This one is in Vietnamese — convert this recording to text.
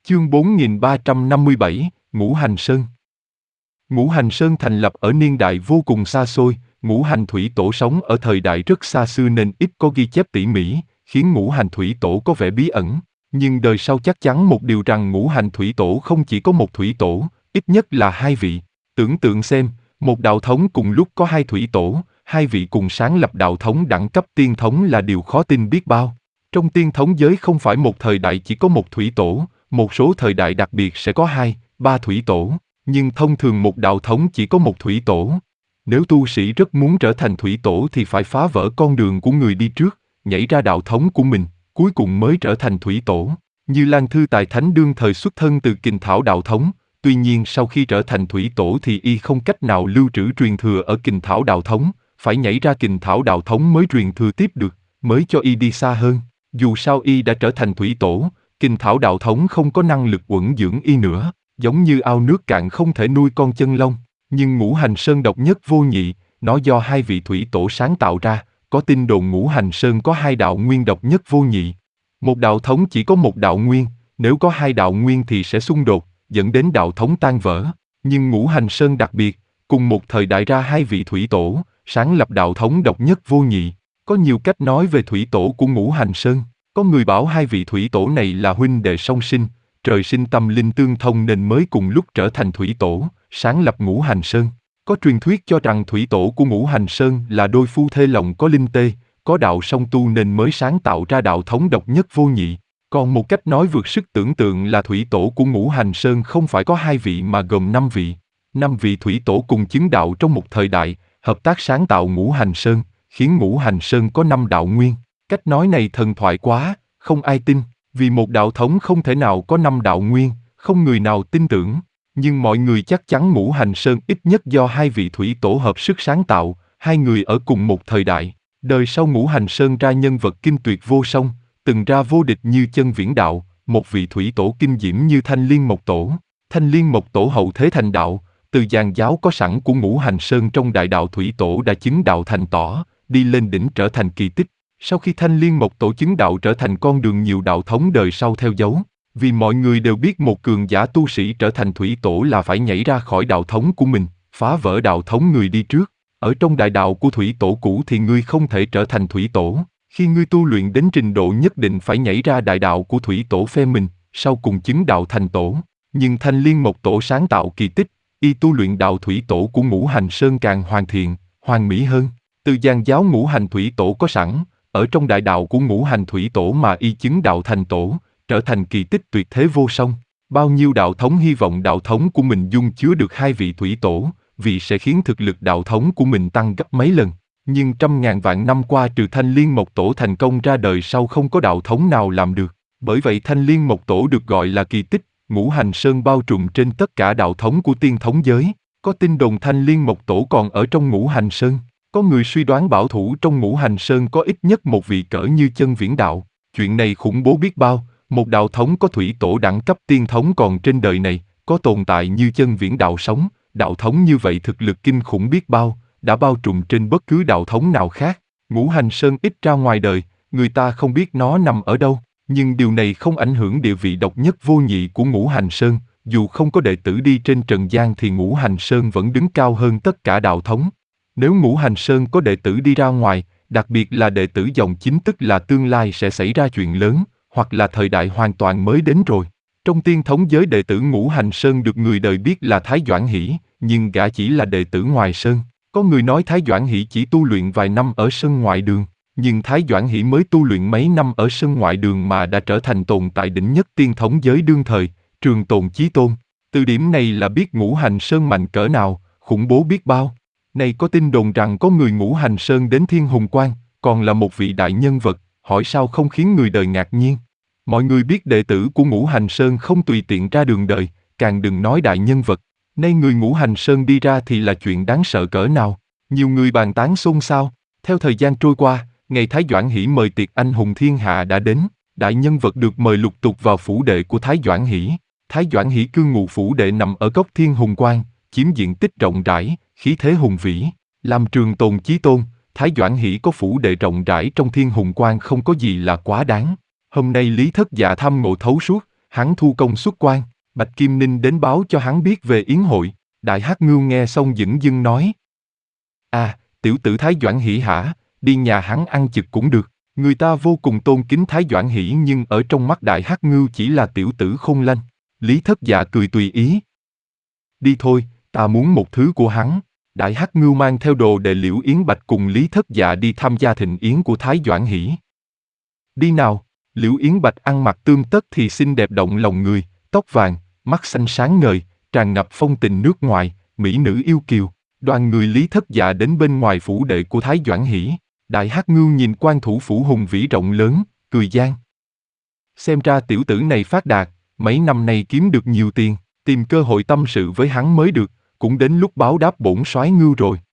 Chương 4357, Ngũ Hành Sơn. Ngũ Hành Sơn thành lập ở niên đại vô cùng xa xôi, Ngũ Hành Thủy Tổ sống ở thời đại rất xa xưa nên ít có ghi chép tỉ mỉ, khiến Ngũ Hành Thủy Tổ có vẻ bí ẩn. Nhưng đời sau chắc chắn một điều rằng Ngũ Hành Thủy Tổ không chỉ có một Thủy Tổ, ít nhất là hai vị. Tưởng tượng xem, một đạo thống cùng lúc có hai Thủy Tổ, hai vị cùng sáng lập đạo thống đẳng cấp tiên thống là điều khó tin biết bao. Trong tiên thống giới không phải một thời đại chỉ có một Thủy Tổ, một số thời đại đặc biệt sẽ có hai, ba Thủy Tổ, nhưng thông thường một đạo thống chỉ có một Thủy Tổ. Nếu tu sĩ rất muốn trở thành Thủy Tổ thì phải phá vỡ con đường của người đi trước, nhảy ra đạo thống của mình, cuối cùng mới trở thành Thủy Tổ. Như Lan Thư Tài Thánh đương thời xuất thân từ Kình Thảo đạo thống, tuy nhiên sau khi trở thành Thủy Tổ thì y không cách nào lưu trữ truyền thừa ở Kình Thảo đạo thống, phải nhảy ra Kình Thảo đạo thống mới truyền thừa tiếp được, mới cho y đi xa hơn. Dù sao y đã trở thành Thủy Tổ, Kình Thảo đạo thống không có năng lực uẩn dưỡng y nữa, giống như ao nước cạn không thể nuôi con chân long. Nhưng Ngũ Hành Sơn độc nhất vô nhị, nó do hai vị Thủy Tổ sáng tạo ra, có tin đồn Ngũ Hành Sơn có hai đạo nguyên độc nhất vô nhị. Một đạo thống chỉ có một đạo nguyên, nếu có hai đạo nguyên thì sẽ xung đột, dẫn đến đạo thống tan vỡ. Nhưng Ngũ Hành Sơn đặc biệt, cùng một thời đại ra hai vị Thủy Tổ, sáng lập đạo thống độc nhất vô nhị. Có nhiều cách nói về Thủy Tổ của Ngũ Hành Sơn. Có người bảo hai vị Thủy Tổ này là huynh đệ song sinh, trời sinh tâm linh tương thông nên mới cùng lúc trở thành Thủy Tổ, sáng lập Ngũ Hành Sơn. Có truyền thuyết cho rằng Thủy Tổ của Ngũ Hành Sơn là đôi phu thê lòng có linh tê, có đạo song tu nên mới sáng tạo ra đạo thống độc nhất vô nhị. Còn một cách nói vượt sức tưởng tượng là Thủy Tổ của Ngũ Hành Sơn không phải có hai vị mà gồm 5 vị. 5 vị Thủy Tổ cùng chứng đạo trong một thời đại, hợp tác sáng tạo Ngũ Hành Sơn, khiến Ngũ Hành Sơn có 5 đạo nguyên. Cách nói này thần thoại quá, không ai tin, vì một đạo thống không thể nào có 5 đạo nguyên, không người nào tin tưởng. Nhưng mọi người chắc chắn Ngũ Hành Sơn ít nhất do hai vị Thủy Tổ hợp sức sáng tạo, hai người ở cùng một thời đại. Đời sau Ngũ Hành Sơn ra nhân vật kinh tuyệt vô song, từng ra vô địch như Chân Viễn Đạo, một vị Thủy Tổ kinh diễm như Thanh Liên Mộc Tổ. Thanh Liên Mộc Tổ hậu thế thành đạo, từ dàn giáo có sẵn của Ngũ Hành Sơn trong đại đạo Thủy Tổ đã chứng đạo thành tỏ, đi lên đỉnh trở thành kỳ tích. Sau khi Thanh Liên Mộc Tổ chứng đạo trở thành con đường nhiều đạo thống đời sau theo dấu, vì mọi người đều biết một cường giả tu sĩ trở thành Thủy Tổ là phải nhảy ra khỏi đạo thống của mình, phá vỡ đạo thống người đi trước. Ở trong đại đạo của Thủy Tổ cũ thì ngươi không thể trở thành Thủy Tổ, khi ngươi tu luyện đến trình độ nhất định phải nhảy ra đại đạo của Thủy Tổ phe mình, sau cùng chứng đạo thành Tổ. Nhưng Thanh Liên Mộc Tổ sáng tạo kỳ tích, y tu luyện đạo Thủy Tổ của Ngũ Hành Sơn càng hoàn thiện, hoàn mỹ hơn. Từ dàn giáo Ngũ Hành Thủy Tổ có sẵn, ở trong đại đạo của Ngũ Hành Thủy Tổ mà y chứng đạo thành Tổ, trở thành kỳ tích tuyệt thế vô song. Bao nhiêu đạo thống hy vọng đạo thống của mình dung chứa được hai vị Thủy Tổ, vì sẽ khiến thực lực đạo thống của mình tăng gấp mấy lần. Nhưng trăm ngàn vạn năm qua trừ Thanh Liên Mộc Tổ thành công ra đời sau không có đạo thống nào làm được. Bởi vậy Thanh Liên Mộc Tổ được gọi là kỳ tích. Ngũ Hành Sơn bao trùm trên tất cả đạo thống của tiên thống giới. Có tin đồn Thanh Liên Mộc Tổ còn ở trong Ngũ Hành Sơn. Có người suy đoán bảo thủ trong Ngũ Hành Sơn có ít nhất một vị cỡ như Chân Viễn Đạo. Chuyện này khủng bố biết bao. Một đạo thống có Thủy Tổ đẳng cấp tiên thống còn trên đời này, có tồn tại như Chân Viễn Đạo sống. Đạo thống như vậy thực lực kinh khủng biết bao, đã bao trùm trên bất cứ đạo thống nào khác. Ngũ Hành Sơn ít ra ngoài đời, người ta không biết nó nằm ở đâu. Nhưng điều này không ảnh hưởng địa vị độc nhất vô nhị của Ngũ Hành Sơn. Dù không có đệ tử đi trên trần gian thì Ngũ Hành Sơn vẫn đứng cao hơn tất cả đạo thống. Nếu Ngũ Hành Sơn có đệ tử đi ra ngoài, đặc biệt là đệ tử dòng chính tức là tương lai sẽ xảy ra chuyện lớn, hoặc là thời đại hoàn toàn mới đến rồi. Trong tiên thống giới đệ tử Ngũ Hành Sơn được người đời biết là Thái Doãn Hỷ, nhưng gã chỉ là đệ tử ngoài Sơn. Có người nói Thái Doãn Hỷ chỉ tu luyện vài năm ở Sơn ngoại đường, nhưng Thái Doãn Hỷ mới tu luyện mấy năm ở Sơn ngoại đường mà đã trở thành tồn tại đỉnh nhất tiên thống giới đương thời, Trường Tồn Chí Tôn. Từ điểm này là biết Ngũ Hành Sơn mạnh cỡ nào, khủng bố biết bao. Này có tin đồn rằng có người Ngũ Hành Sơn đến Thiên Hùng Quan, còn là một vị đại nhân vật, hỏi sao không khiến người đời ngạc nhiên. Mọi người biết đệ tử của Ngũ Hành Sơn không tùy tiện ra đường đời, càng đừng nói đại nhân vật. Nay người Ngũ Hành Sơn đi ra thì là chuyện đáng sợ cỡ nào. Nhiều người bàn tán xôn xao. Theo thời gian trôi qua, ngày Thái Doãn Hỷ mời tiệc anh hùng thiên hạ đã đến. Đại nhân vật được mời lục tục vào phủ đệ của Thái Doãn Hỷ. Thái Doãn Hỷ cư ngụ phủ đệ nằm ở góc Thiên Hùng Quan, chiếm diện tích rộng rãi, khí thế hùng vĩ. Làm Trường Tồn Chí Tôn, Thái Doãn Hỷ có phủ đệ rộng rãi trong Thiên Hùng Quan không có gì là quá đáng. Hôm nay Lý Thất Dạ thăm ngộ thấu suốt, Hắn thu công xuất quan, Bạch Kim Ninh đến báo cho hắn biết về yến hội. Đại Hắc Ngưu nghe xong dửng dưng nói: À, tiểu tử Thái Doãn Hỷ hả, đi nhà hắn ăn chực cũng được. Người ta vô cùng tôn kính Thái Doãn Hỷ nhưng ở trong mắt Đại Hắc Ngưu chỉ là tiểu tử khôn lanh. Lý Thất Dạ cười tùy ý. Đi thôi, ta muốn một thứ của hắn. Đại Hắc Ngưu mang theo đồ đệ Liễu Yến Bạch cùng Lý Thất Dạ đi tham gia thịnh yến của Thái Doãn Hỷ. Đi nào. Liễu Yến Bạch ăn mặc tươm tất thì xinh đẹp động lòng người, tóc vàng, mắt xanh sáng ngời, tràn ngập phong tình nước ngoài, mỹ nữ yêu kiều. Đoàn người Lý Thất Dạ đến bên ngoài phủ đệ của Thái Doãn Hỷ. Đại Hắc Ngưu nhìn quan thủ phủ hùng vĩ rộng lớn, cười gian. Xem ra tiểu tử này phát đạt, mấy năm nay kiếm được nhiều tiền, tìm cơ hội tâm sự với hắn mới được, cũng đến lúc báo đáp bổn soái Ngưu rồi.